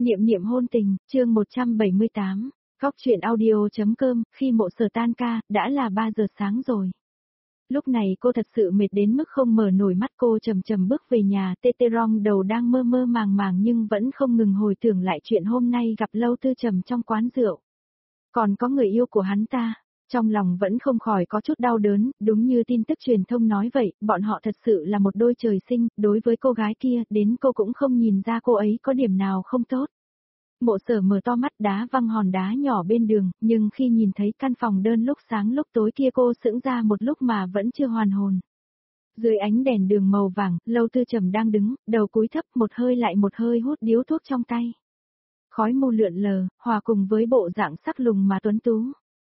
Niệm niệm hôn tình, chương 178, Góc truyện audio.com, khi Mộ Sở tan ca, đã là 3 giờ sáng rồi. Lúc này cô thật sự mệt đến mức không mở nổi mắt, cô chậm chậm bước về nhà, tê tê rong đầu đang mơ mơ màng màng nhưng vẫn không ngừng hồi tưởng lại chuyện hôm nay gặp Lâu Tư Trầm trong quán rượu. Còn có người yêu của hắn ta, trong lòng vẫn không khỏi có chút đau đớn, đúng như tin tức truyền thông nói vậy, bọn họ thật sự là một đôi trời sinh, đối với cô gái kia, đến cô cũng không nhìn ra cô ấy có điểm nào không tốt. Mộ Sở mở to mắt đá văng hòn đá nhỏ bên đường, nhưng khi nhìn thấy căn phòng đơn lúc sáng lúc tối kia cô sững ra một lúc mà vẫn chưa hoàn hồn. Dưới ánh đèn đường màu vàng, Lâu Tư Trầm đang đứng, đầu cúi thấp một hơi lại một hơi hút điếu thuốc trong tay. Khói mù lượn lờ, hòa cùng với bộ dạng sắc lùng mà tuấn tú.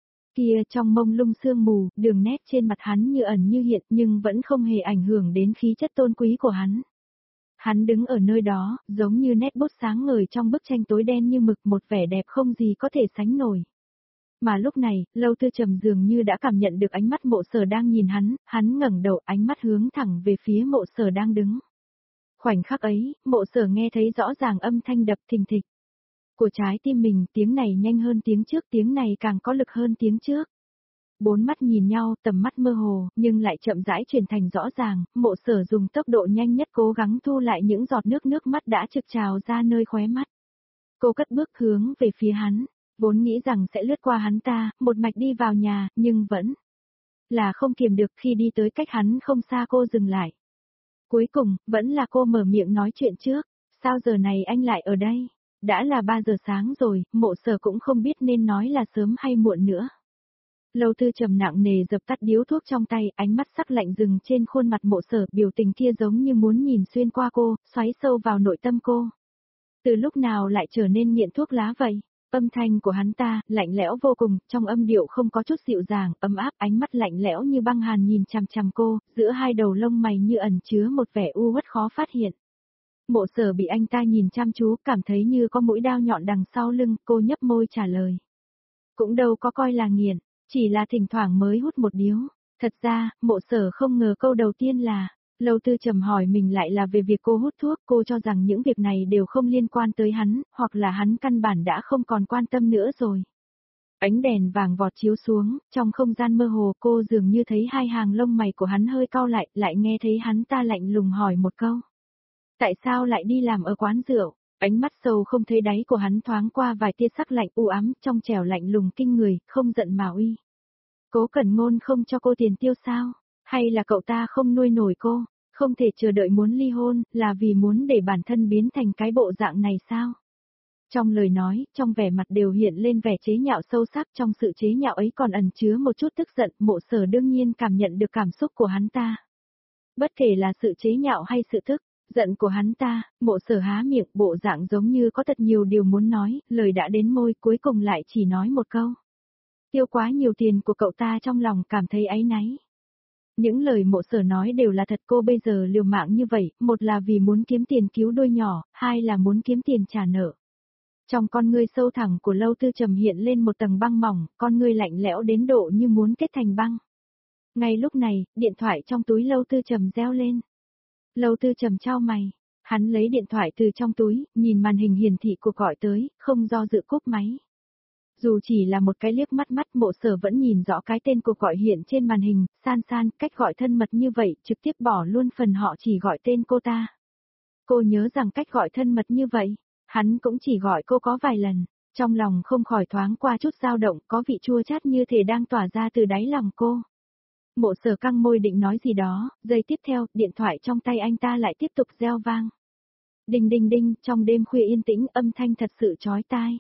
Kia trong mông lung sương mù, đường nét trên mặt hắn như ẩn như hiện nhưng vẫn không hề ảnh hưởng đến khí chất tôn quý của hắn. Hắn đứng ở nơi đó, giống như nét bút sáng ngời trong bức tranh tối đen như mực, một vẻ đẹp không gì có thể sánh nổi. Mà lúc này, Lâu Tư Trầm dường như đã cảm nhận được ánh mắt Mộ Sở đang nhìn hắn ngẩng đầu, ánh mắt hướng thẳng về phía Mộ Sở đang đứng. Khoảnh khắc ấy, Mộ Sở nghe thấy rõ ràng âm thanh đập thình thịch của trái tim mình, tiếng này nhanh hơn tiếng trước, tiếng này càng có lực hơn tiếng trước. Bốn mắt nhìn nhau, tầm mắt mơ hồ, nhưng lại chậm rãi chuyển thành rõ ràng, Mộ Sở dùng tốc độ nhanh nhất cố gắng thu lại những giọt nước mắt đã trực trào ra nơi khóe mắt. Cô cất bước hướng về phía hắn, vốn nghĩ rằng sẽ lướt qua hắn ta, một mạch đi vào nhà, nhưng vẫn là không kiềm được, khi đi tới cách hắn không xa cô dừng lại. Cuối cùng, vẫn là cô mở miệng nói chuyện trước, sao giờ này anh lại ở đây? Đã là 3 giờ sáng rồi, Mộ Sở cũng không biết nên nói là sớm hay muộn nữa. Lâu Tư Trầm nặng nề dập tắt điếu thuốc trong tay, ánh mắt sắc lạnh dừng trên khuôn mặt Mộ Sở, biểu tình kia giống như muốn nhìn xuyên qua cô, xoáy sâu vào nội tâm cô. Từ lúc nào lại trở nên nghiện thuốc lá vậy? Âm thanh của hắn ta, lạnh lẽo vô cùng, trong âm điệu không có chút dịu dàng, ấm áp, ánh mắt lạnh lẽo như băng hàn nhìn chằm chằm cô, giữa hai đầu lông mày như ẩn chứa một vẻ u uất khó phát hiện. Mộ Sở bị anh ta nhìn chăm chú, cảm thấy như có mũi đao nhọn đằng sau lưng, cô nhấp môi trả lời. Cũng đâu có coi là nghiện, chỉ là thỉnh thoảng mới hút một điếu. Thật ra, Mộ Sở không ngờ câu đầu tiên là, Lâu Tư Trầm hỏi mình lại là về việc cô hút thuốc, cô cho rằng những việc này đều không liên quan tới hắn, hoặc là hắn căn bản đã không còn quan tâm nữa rồi. Ánh đèn vàng vọt chiếu xuống, trong không gian mơ hồ cô dường như thấy hai hàng lông mày của hắn hơi cau lại nghe thấy hắn ta lạnh lùng hỏi một câu. Tại sao lại đi làm ở quán rượu? Ánh mắt sâu không thấy đáy của hắn thoáng qua vài tia sắc lạnh u ám, trong trẻo lạnh lùng kinh người, không giận mà uy. Cố Cẩn Ngôn không cho cô tiền tiêu sao? Hay là cậu ta không nuôi nổi cô, không thể chờ đợi muốn ly hôn, là vì muốn để bản thân biến thành cái bộ dạng này sao? Trong lời nói, trong vẻ mặt đều hiện lên vẻ chế nhạo sâu sắc, trong sự chế nhạo ấy còn ẩn chứa một chút tức giận, Mộ Sở đương nhiên cảm nhận được cảm xúc của hắn ta. Bất kể là sự chế nhạo hay sự tức giận của hắn ta, Mộ Sở há miệng, bộ dạng giống như có thật nhiều điều muốn nói, lời đã đến môi cuối cùng lại chỉ nói một câu. Tiêu quá nhiều tiền của cậu ta, trong lòng cảm thấy áy náy. Những lời Mộ Sở nói đều là thật, cô bây giờ liều mạng như vậy, một là vì muốn kiếm tiền cứu đôi nhỏ, hai là muốn kiếm tiền trả nợ. Trong con ngươi sâu thẳm của Lâu Tư Trầm hiện lên một tầng băng mỏng, con ngươi lạnh lẽo đến độ như muốn kết thành băng. Ngay lúc này, điện thoại trong túi Lâu Tư Trầm reo lên. Lâu Tư Trầm chau mày, hắn lấy điện thoại từ trong túi, nhìn màn hình hiển thị cuộc gọi tới, không do dự cúp máy. Dù chỉ là một cái liếc mắt, Mộ Sở vẫn nhìn rõ cái tên cuộc gọi hiện trên màn hình, San San, cách gọi thân mật như vậy, trực tiếp bỏ luôn phần họ chỉ gọi tên cô ta. Cô nhớ rằng cách gọi thân mật như vậy, hắn cũng chỉ gọi cô có vài lần, trong lòng không khỏi thoáng qua chút dao động, có vị chua chát như thể đang tỏa ra từ đáy lòng cô. Mộ Sở căng môi định nói gì đó, giây tiếp theo, điện thoại trong tay anh ta lại tiếp tục reo vang. Đinh đinh đinh, trong đêm khuya yên tĩnh, âm thanh thật sự chói tai.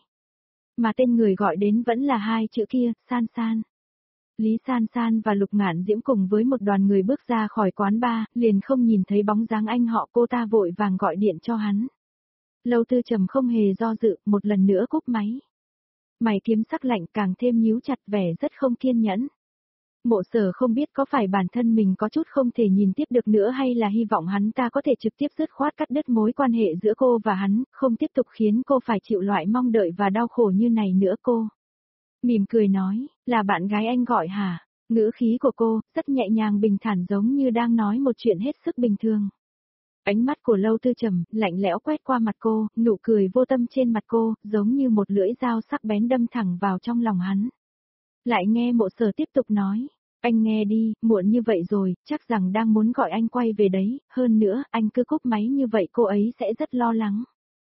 Mà tên người gọi đến vẫn là hai chữ kia, San San. Lý San San và Lục Ngạn Diễm cùng với một đoàn người bước ra khỏi quán bar, liền không nhìn thấy bóng dáng anh họ, cô ta vội vàng gọi điện cho hắn. Lâu Tư Trầm không hề do dự, một lần nữa cúp máy. Mày kiếm sắc lạnh càng thêm nhíu chặt, vẻ rất không kiên nhẫn. Mộ Sở không biết có phải bản thân mình có chút không thể nhìn tiếp được nữa hay là hy vọng hắn ta có thể trực tiếp dứt khoát cắt đứt mối quan hệ giữa cô và hắn, không tiếp tục khiến cô phải chịu loại mong đợi và đau khổ như này nữa. Cô mỉm cười nói, là bạn gái anh gọi hả? Ngữ khí của cô, rất nhẹ nhàng bình thản giống như đang nói một chuyện hết sức bình thường. Ánh mắt của Lâu Tư Trầm, lạnh lẽo quét qua mặt cô, nụ cười vô tâm trên mặt cô, giống như một lưỡi dao sắc bén đâm thẳng vào trong lòng hắn. Lại nghe Mộ Sở tiếp tục nói, anh nghe đi, muộn như vậy rồi, chắc rằng đang muốn gọi anh quay về đấy, hơn nữa, anh cứ cúp máy như vậy cô ấy sẽ rất lo lắng.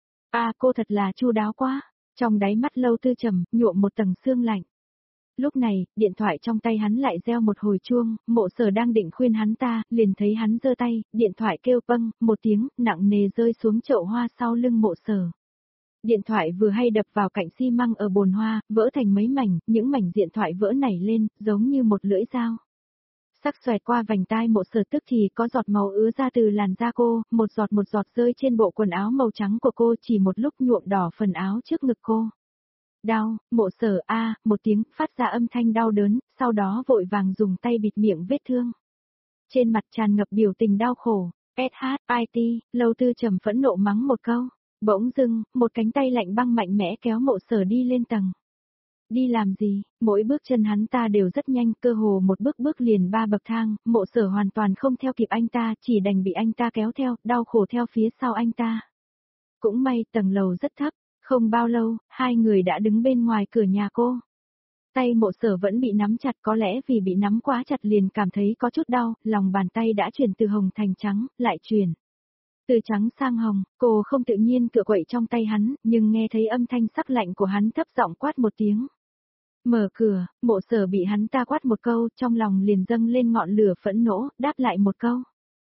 Cô thật là chu đáo quá, trong đáy mắt Lâu Tư Trầm, nhuộm một tầng sương lạnh. Lúc này, điện thoại trong tay hắn lại reo một hồi chuông, Mộ Sở đang định khuyên hắn ta, liền thấy hắn giơ tay, điện thoại kêu pâng, một tiếng, nặng nề rơi xuống chậu hoa sau lưng Mộ Sở. Điện thoại vừa hay đập vào cạnh xi măng ở bồn hoa, vỡ thành mấy mảnh, những mảnh điện thoại vỡ nảy lên, giống như một lưỡi dao. Sắc xoẹt qua vành tai Mộ Sở tức thì có giọt máu ứa ra từ làn da cô, một giọt rơi trên bộ quần áo màu trắng của cô chỉ một lúc nhuộm đỏ phần áo trước ngực cô. Đau, Mộ Sở một tiếng phát ra âm thanh đau đớn, sau đó vội vàng dùng tay bịt miệng vết thương. Trên mặt tràn ngập biểu tình đau khổ, SHIT, Lâu Tư Trầm phẫn nộ mắng một câu. Bỗng dưng, một cánh tay lạnh băng mạnh mẽ kéo Mộ Sở đi lên tầng. Đi làm gì, mỗi bước chân hắn ta đều rất nhanh, cơ hồ một bước liền 3 bậc thang, Mộ Sở hoàn toàn không theo kịp anh ta, chỉ đành bị anh ta kéo theo, đau khổ theo phía sau anh ta. Cũng may tầng lầu rất thấp, không bao lâu, hai người đã đứng bên ngoài cửa nhà cô. Tay Mộ Sở vẫn bị nắm chặt, có lẽ vì bị nắm quá chặt liền cảm thấy có chút đau, lòng bàn tay đã chuyển từ hồng thành trắng, lại chuyển từ trắng sang hồng, cô không tự nhiên cựa quậy trong tay hắn, nhưng nghe thấy âm thanh sắc lạnh của hắn thấp giọng quát một tiếng. Mở cửa, Mộ Sở bị hắn ta quát một câu, trong lòng liền dâng lên ngọn lửa phẫn nộ, đáp lại một câu.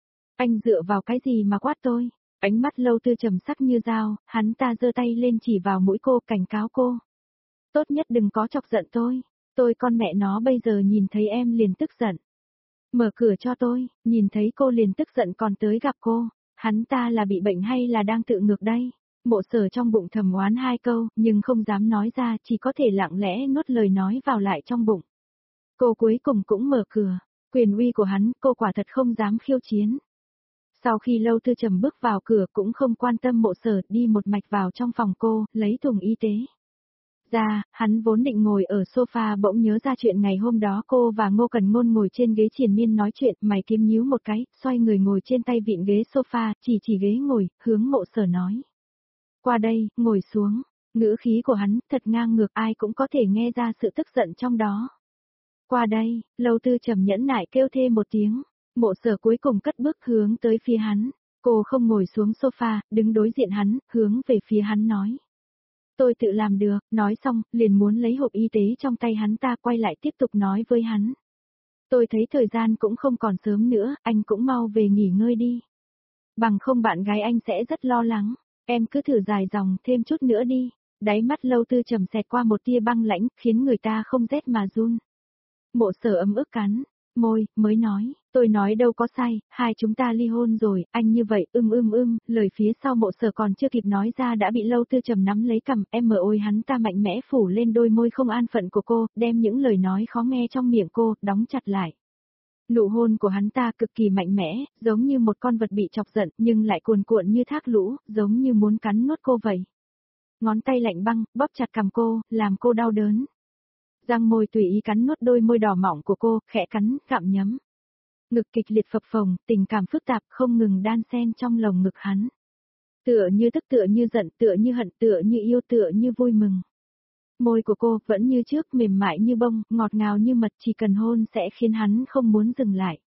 Anh dựa vào cái gì mà quát tôi? Ánh mắt Lâu Tư trầm sắc như dao, hắn ta giơ tay lên chỉ vào mũi cô, cảnh cáo cô. Tốt nhất đừng có chọc giận tôi con mẹ nó bây giờ nhìn thấy em liền tức giận. Mở cửa cho tôi, nhìn thấy cô liền tức giận còn tới gặp cô. Hắn ta là bị bệnh hay là đang tự ngược đây? Mộ Sở trong bụng thầm oán hai câu, nhưng không dám nói ra, chỉ có thể lặng lẽ nuốt lời nói vào lại trong bụng. Cô cuối cùng cũng mở cửa, quyền uy của hắn, cô quả thật không dám khiêu chiến. Sau khi Lâu Tư Trầm bước vào cửa cũng không quan tâm Mộ Sở, đi một mạch vào trong phòng cô, lấy thùng y tế. Hắn vốn định ngồi ở sofa bỗng nhớ ra chuyện ngày hôm đó cô và Ngô Cần Ngôn ngồi trên ghế triền miên nói chuyện, mày kiếm nhíu một cái, xoay người ngồi trên tay vịn ghế sofa, chỉ ghế ngồi, hướng Mộ Sở nói. Qua đây, ngồi xuống, ngữ khí của hắn, thật ngang ngược ai cũng có thể nghe ra sự tức giận trong đó. Qua đây, Lâu Tư Trầm nhẫn nại kêu thêm một tiếng, Mộ Sở cuối cùng cất bước hướng tới phía hắn, cô không ngồi xuống sofa, đứng đối diện hắn, hướng về phía hắn nói. Tôi tự làm được, nói xong, liền muốn lấy hộp y tế trong tay hắn ta quay lại tiếp tục nói với hắn. Tôi thấy thời gian cũng không còn sớm nữa, anh cũng mau về nghỉ ngơi đi. Bằng không bạn gái anh sẽ rất lo lắng, em cứ thử dài dòng thêm chút nữa đi. Đáy mắt Lâu Tư trầm xẹt qua một tia băng lãnh, khiến người ta không rét mà run. Mộ Sở ấm ức cắn môi, mới nói, tôi nói đâu có sai, hai chúng ta ly hôn rồi, anh như vậy, lời phía sau Mộ Sở còn chưa kịp nói ra đã bị Lâu Tư trầm nắm lấy cằm, ôi hắn ta mạnh mẽ phủ lên đôi môi không an phận của cô, đem những lời nói khó nghe trong miệng cô, đóng chặt lại. Nụ hôn của hắn ta cực kỳ mạnh mẽ, giống như một con vật bị chọc giận, nhưng lại cuồn cuộn như thác lũ, giống như muốn cắn nuốt cô vậy. Ngón tay lạnh băng, bóp chặt cằm cô, làm cô đau đớn. Răng môi tùy ý cắn nuốt đôi môi đỏ mỏng của cô, khẽ cắn, gặm nhấm. Ngực kịch liệt phập phồng, tình cảm phức tạp không ngừng đan xen trong lồng ngực hắn. Tựa như tức, tựa như giận, tựa như hận, tựa như yêu, tựa như vui mừng. Môi của cô vẫn như trước, mềm mại như bông, ngọt ngào như mật, chỉ cần hôn sẽ khiến hắn không muốn dừng lại.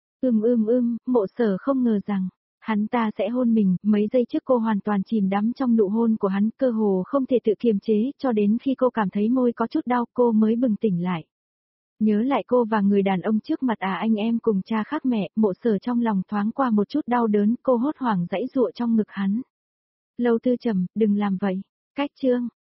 Mộ Sở không ngờ rằng hắn ta sẽ hôn mình, mấy giây trước cô hoàn toàn chìm đắm trong nụ hôn của hắn, cơ hồ không thể tự kiềm chế, cho đến khi cô cảm thấy môi có chút đau, cô mới bừng tỉnh lại. Nhớ lại cô và người đàn ông trước mặt anh em cùng cha khác mẹ, Mộ Sở trong lòng thoáng qua một chút đau đớn, cô hốt hoảng giãy giụa trong ngực hắn. Lâu Tư trầm, đừng làm vậy. Cách chương